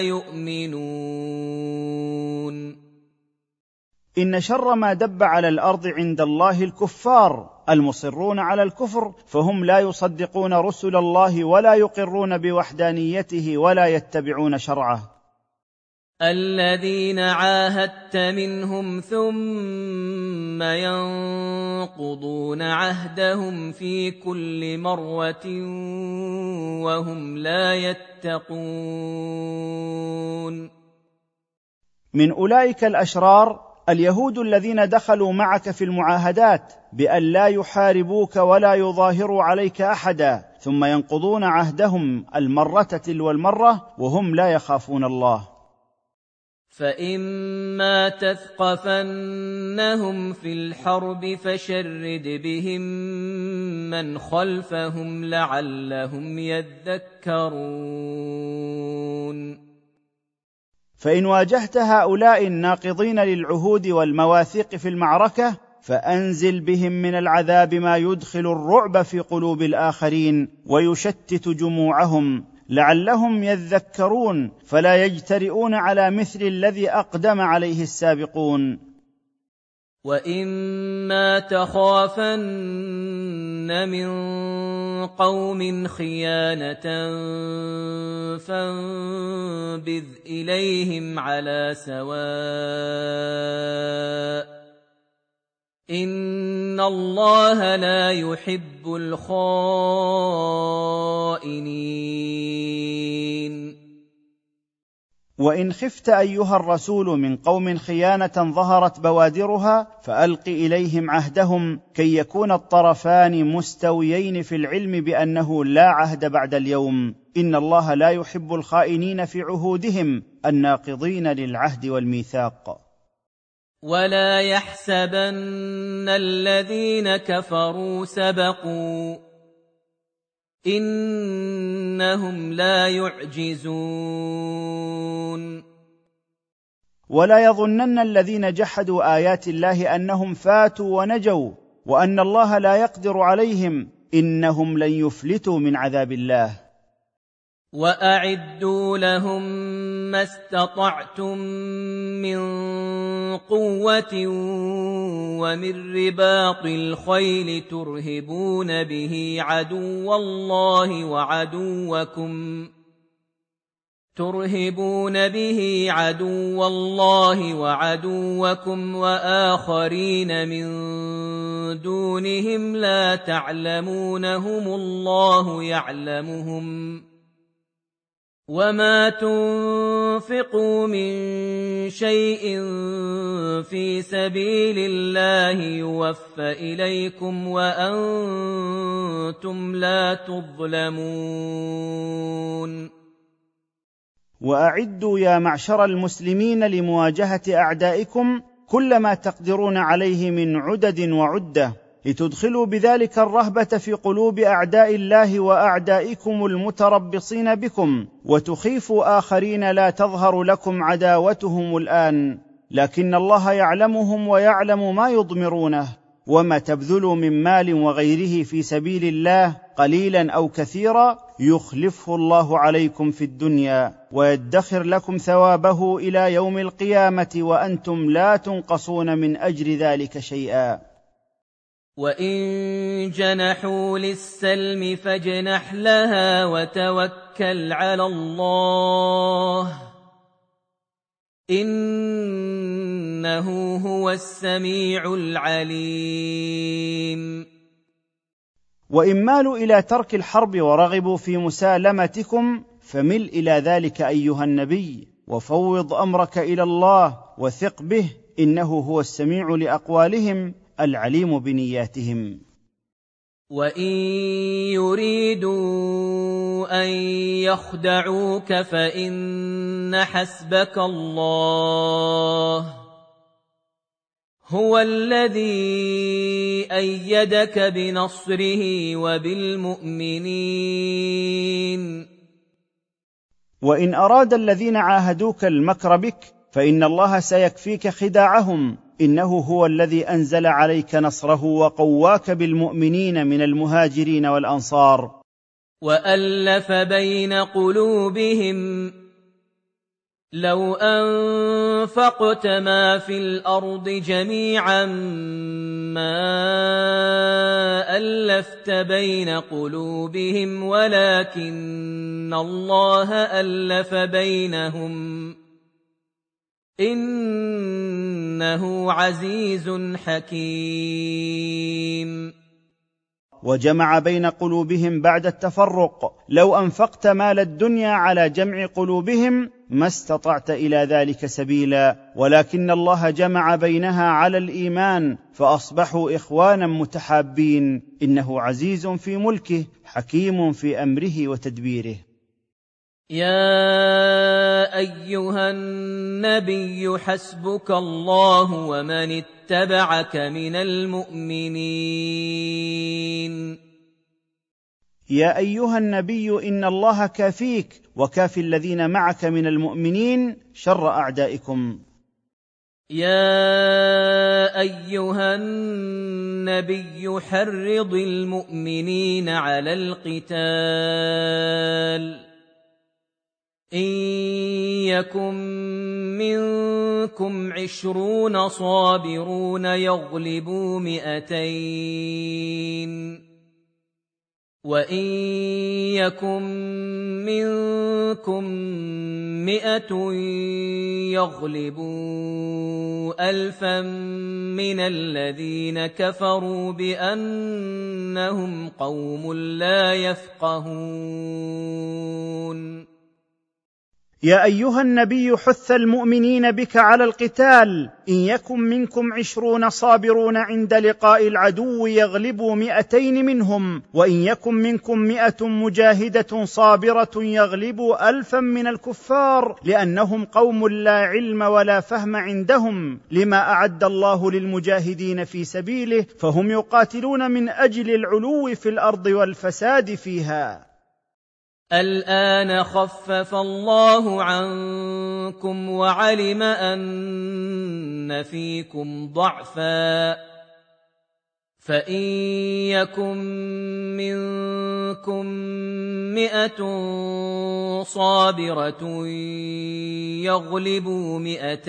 يؤمنون. إن شر ما دب على الأرض عند الله الكفار المصرون على الكفر، فهم لا يصدقون رسل الله ولا يقرون بوحدانيته ولا يتبعون شرعه. الذين عاهدت منهم ثم ينقضون عهدهم في كل مرة وهم لا يتقون. من أولئك الأشرار اليهود الذين دخلوا معك في المعاهدات بأن لا يحاربوك ولا يظاهروا عليك أحدا، ثم ينقضون عهدهم المرة تلو المرة وهم لا يخافون الله. فإما تثقفنهم في الحرب فشرد بهم من خلفهم لعلهم يذكرون. فإن واجهت هؤلاء الناقضين للعهود والمواثيق في المعركة فأنزل بهم من العذاب ما يدخل الرعب في قلوب الآخرين ويشتت جموعهم، لعلهم يذكرون فلا يجترئون على مثل الذي أقدم عليه السابقون. وَإِمَّا تَخَافَنَّ مِن قَوْمٍ خِيَانَةً فَانبِذْ إِلَيْهِمْ عَلَىٰ سَوَاءٍ ۚ إِنَّ اللَّهَ لَا يُحِبُّ الْخَائِنِينَ. وإن خفت أيها الرسول من قوم خيانة ظهرت بوادرها فألق إليهم عهدهم كي يكون الطرفان مستويين في العلم بأنه لا عهد بعد اليوم، إن الله لا يحب الخائنين في عهودهم الناقضين للعهد والميثاق. ولا يحسبن الذين كفروا سبقوا إنهم لا يعجزون. ولا يظنن الذين جحدوا آيات الله أنهم فاتوا ونجوا وأن الله لا يقدر عليهم، إنهم لن يفلتوا من عذاب الله. وأعدوا لهم ما استطعتم من قوة ومن رباط الخيل ترهبون به عدو الله وعدوكم ترهبون به عدو الله وعدوكم وآخرين من دونهم لا تعلمونهم الله يعلمهم، وما تنفقوا من شيء في سبيل الله يوفى إليكم وأنتم لا تظلمون. وأعدوا يا معشر المسلمين لمواجهة أعدائكم كل ما تقدرون عليه من عدد وعدة، لتدخلوا بذلك الرهبة في قلوب أعداء الله وأعدائكم المتربصين بكم، وتخيفوا آخرين لا تظهر لكم عداوتهم الآن، لكن الله يعلمهم ويعلم ما يضمرونه. وما تبذلوا من مال وغيره في سبيل الله قليلا أو كثيرا يخلفه الله عليكم في الدنيا ويدخر لكم ثوابه إلى يوم القيامة وأنتم لا تنقصون من أجر ذلك شيئا. وَإِن جَنَحُوا لِلسَّلْمِ فَاجْنَحْ لَهَا وَتَوَكَّلْ عَلَى اللَّهِ إِنَّهُ هُوَ السَّمِيعُ الْعَلِيمُ. وإن مالوا إلى ترك الحرب ورغبوا في مسالمتكم فمل إلى ذلك أيها النبي، وفوض أمرك إلى الله وثق به، إنه هو السميع لأقوالهم العليم بنياتهم. وَإِن يُرِيدُوا أَن يَخْدَعُوكَ فَإِنَّ حَسْبَكَ اللَّهُ هُوَ الَّذِي أَيَّدَكَ بِنَصْرِهِ وَبِالْمُؤْمِنِينَ. وإن أراد الذين عاهدوك المكر بك فإن الله سيكفيك خداعهم، إنه هو الذي أنزل عليك نصره وقواك بالمؤمنين من المهاجرين والأنصار. وألف بين قلوبهم لو أنفقت ما في الأرض جميعا ما ألفت بين قلوبهم ولكن الله ألف بينهم إنه عزيز حكيم. وجمع بين قلوبهم بعد التفرق، لو أنفقت مال الدنيا على جمع قلوبهم ما استطعت إلى ذلك سبيلا، ولكن الله جمع بينها على الإيمان فأصبحوا إخوانا متحابين، إنه عزيز في ملكه حكيم في أمره وتدبيره. يا أيها النبي حسبك الله ومن اتبعك من المؤمنين. يا أيها النبي إن الله كافيك وكافي الذين معك من المؤمنين شر أعدائكم. يا أيها النبي حرض المؤمنين على القتال إن يكن منكم عشرون صابرون يغلبوا مئتين وإن يكن منكم مئة يغلبوا ألفا من الذين كفروا بأنهم قوم لا يفقهون. يا أيها النبي حث المؤمنين بك على القتال. إن يكن منكم عشرون صابرون عند لقاء العدو يغلبوا مئتين منهم، وإن يكن منكم مئة مجاهدة صابرة يغلبوا ألفا من الكفار، لأنهم قوم لا علم ولا فهم عندهم لما أعد الله للمجاهدين في سبيله، فهم يقاتلون من أجل العلو في الأرض والفساد فيها. الآن خفف الله عنكم وعلم أن فيكم ضعفا، فإن يكن منكم مئة صابرة يغلبوا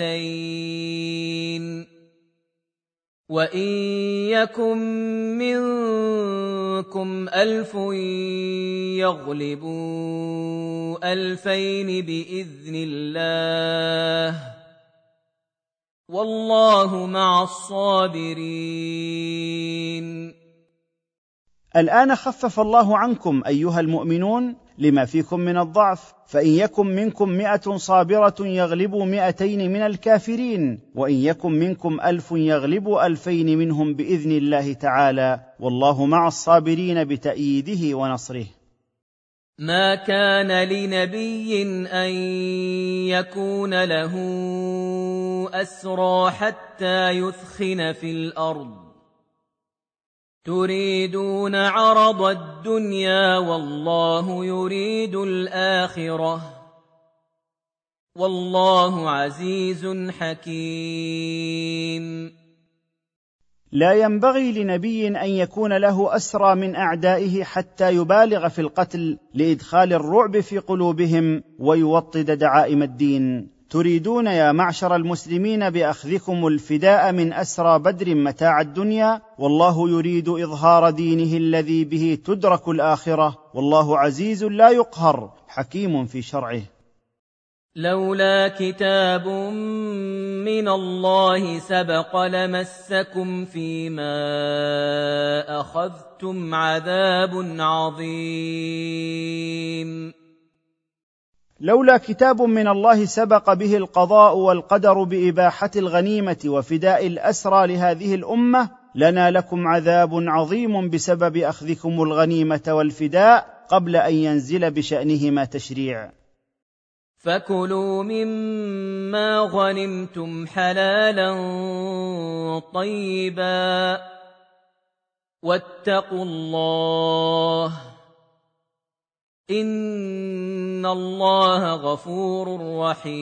مئتين وإن يكن منكم ألف يغلبوا ألفين بإذن الله والله مع الصابرين. الآن خفف الله عنكم أيها المؤمنون لما فيكم من الضعف، فإن يكن منكم مئة صابرة يغلبوا مئتين من الكافرين، وإن يكن منكم ألف يغلبوا ألفين منهم بإذن الله تعالى، والله مع الصابرين بتأييده ونصره. ما كان لنبي أن يكون له أسرى حتى يثخن في الأرض، تريدون عرض الدنيا والله يريد الآخرة والله عزيز حكيم. لا ينبغي لنبي أن يكون له أسرى من أعدائه حتى يبالغ في القتل لإدخال الرعب في قلوبهم ويوطد دعائم الدين. تريدون يا معشر المسلمين بأخذكم الفداء من أسرى بدر متاع الدنيا، والله يريد إظهار دينه الذي به تدرك الآخرة، والله عزيز لا يقهر حكيم في شرعه. لولا كتاب من الله سبق لمسكم فيما أخذتم عذاب عظيم. لولا كتاب من الله سبق به القضاء والقدر بإباحة الغنيمة وفداء الأسرى لهذه الأمة لنالكم عذاب عظيم بسبب أخذكم الغنيمة والفداء قبل أن ينزل بشأنهما تشريع. فكلوا مما غنمتم حلالا طيبا واتقوا الله إن الله غفور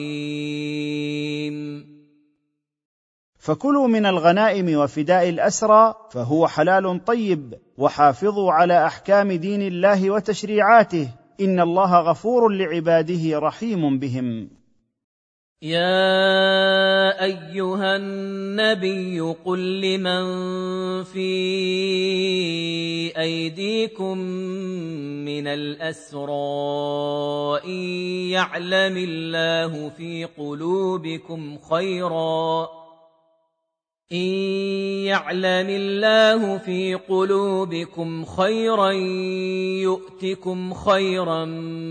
رحيم. فكلوا من الغنائم وفداء الأسرى فهو حلال طيب، وحافظوا على أحكام دين الله وتشريعاته، إن الله غفور لعباده رحيم بهم. يا أيها النبي قل لمن في أيديكم من الأسرى إن يعلم الله في قلوبكم خيرا إن يعلم الله في قلوبكم خيرا يؤتكم خيرا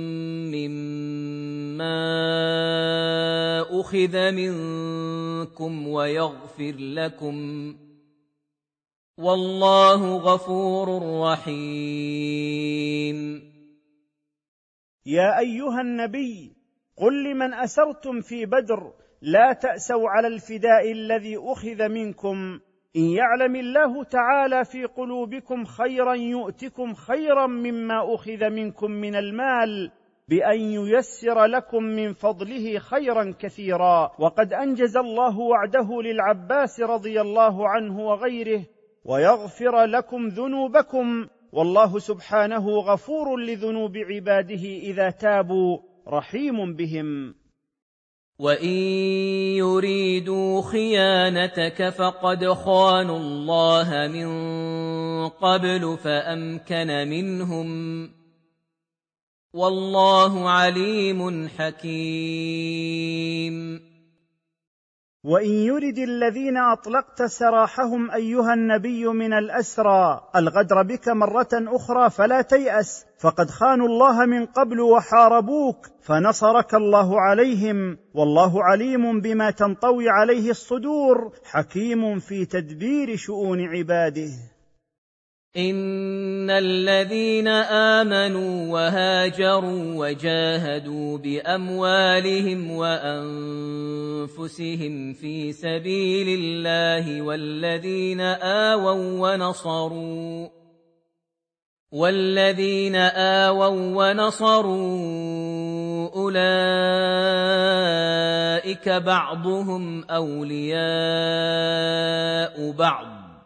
مما أخذ منكم ويغفر لكم والله غفور رحيم. يا أيها النبي قل لمن أسرتم في بدر لا تأسوا على الفداء الذي أخذ منكم، إن يعلم الله تعالى في قلوبكم خيرا يؤتكم خيرا مما أخذ منكم من المال بأن ييسر لكم من فضله خيرا كثيرا. وقد أنجز الله وعده للعباس رضي الله عنه وغيره ويغفر لكم ذنوبكم، والله سبحانه غفور لذنوب عباده إذا تابوا رحيم بهم. وإن يريدوا خيانتك فقد خانوا الله من قبل فأمكن منهم، والله عليم حكيم. وإن يرد الذين أطلقت سراحهم أيها النبي من الأسرى الغدر بك مرة أخرى فلا تيأس، فقد خانوا الله من قبل وحاربوك فنصرك الله عليهم، والله عليم بما تنطوي عليه الصدور، حكيم في تدبير شؤون عباده. إن الذين آمنوا وهاجروا وجاهدوا بأموالهم وأنفسهم في سبيل الله والذين آووا ونصروا والذين آووا ونصروا أولئك بعضهم أولياء بعض،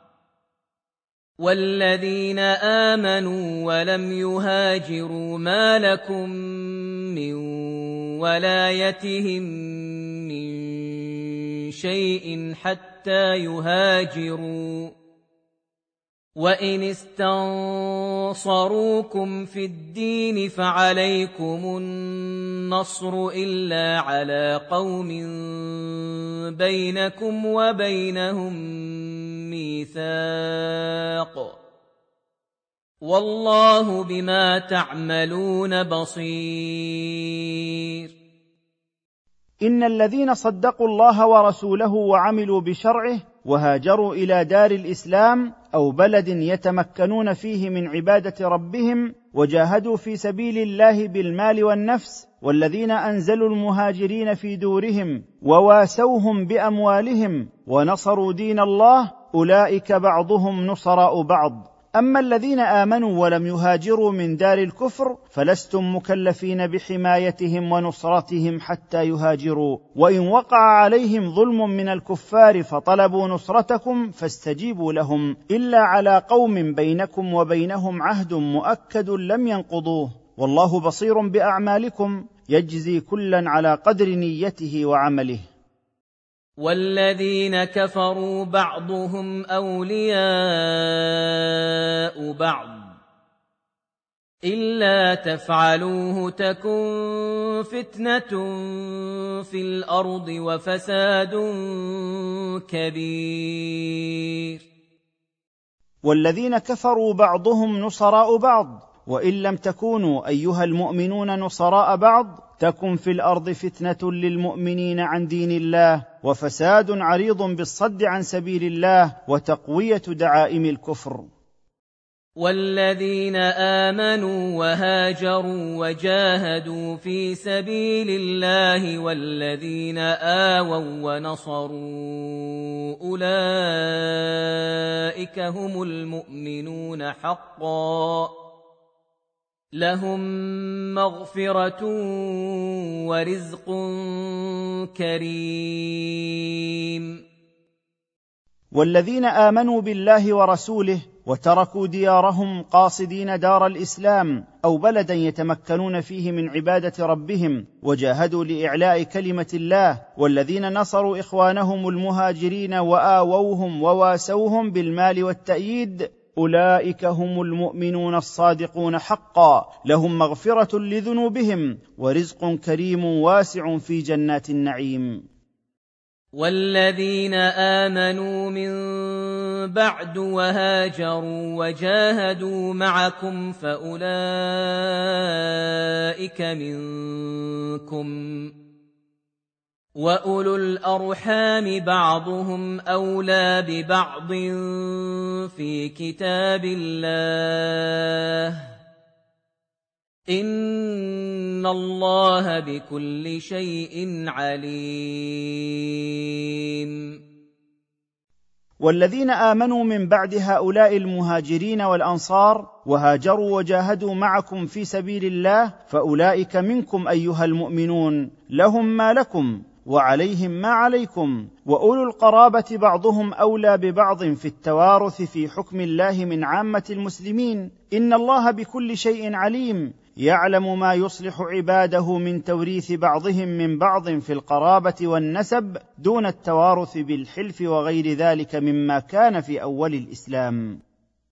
والذين آمنوا ولم يهاجروا ما لكم من ولايتهم من شيء حتى يهاجروا، وإن استنصروكم في الدين فعليكم النصر إلا على قوم بينكم وبينهم ميثاق، والله بما تعملون بصير. إن الذين صدقوا الله ورسوله وعملوا بشرعه وهاجروا إلى دار الإسلام أو بلد يتمكنون فيه من عبادة ربهم وجاهدوا في سبيل الله بالمال والنفس، والذين أنزلوا المهاجرين في دورهم وواسوهم بأموالهم ونصروا دين الله أولئك بعضهم نصراء بعض. أما الذين آمنوا ولم يهاجروا من دار الكفر فلستم مكلفين بحمايتهم ونصرتهم حتى يهاجروا، وإن وقع عليهم ظلم من الكفار فطلبوا نصرتكم فاستجيبوا لهم، إلا على قوم بينكم وبينهم عهد مؤكد لم ينقضوه، والله بصير بأعمالكم يجزي كلا على قدر نيته وعمله. والذين كفروا بعضهم أولياء بعض إلا تفعلوه تكن فتنة في الأرض وفساد كبير. والذين كفروا بعضهم نصراء بعض، وإن لم تكونوا أيها المؤمنون نصراء بعض تكن في الأرض فتنة للمؤمنين عن دين الله وفساد عريض بالصد عن سبيل الله وتقوية دعائم الكفر. والذين آمنوا وهاجروا وجاهدوا في سبيل الله والذين آووا ونصروا أولئك هم المؤمنون حقا، لهم مغفرة ورزق كريم. والذين آمنوا بالله ورسوله وتركوا ديارهم قاصدين دار الإسلام أو بلدا يتمكنون فيه من عبادة ربهم وجاهدوا لإعلاء كلمة الله، والذين نصروا إخوانهم المهاجرين وآووهم وواسوهم بالمال والتأييد أولئك هم المؤمنون الصادقون حقا، لهم مغفرة لذنوبهم ورزق كريم واسع في جنات النعيم. والذين آمنوا من بعد وهاجروا وجاهدوا معكم فأولئك منكم، وأولو الأرحام بعضهم أولى ببعض في كتاب الله، إن الله بكل شيء عليم. والذين آمنوا من بعد هؤلاء المهاجرين والأنصار وهاجروا وجاهدوا معكم في سبيل الله فأولئك منكم أيها المؤمنون، لهم ما لكم وعليهم ما عليكم، وأولو القرابة بعضهم أولى ببعض في التوارث في حكم الله من عامة المسلمين، إن الله بكل شيء عليم، يعلم ما يصلح عباده من توريث بعضهم من بعض في القرابه والنسب دون التوارث بالحلف وغير ذلك مما كان في اول الاسلام.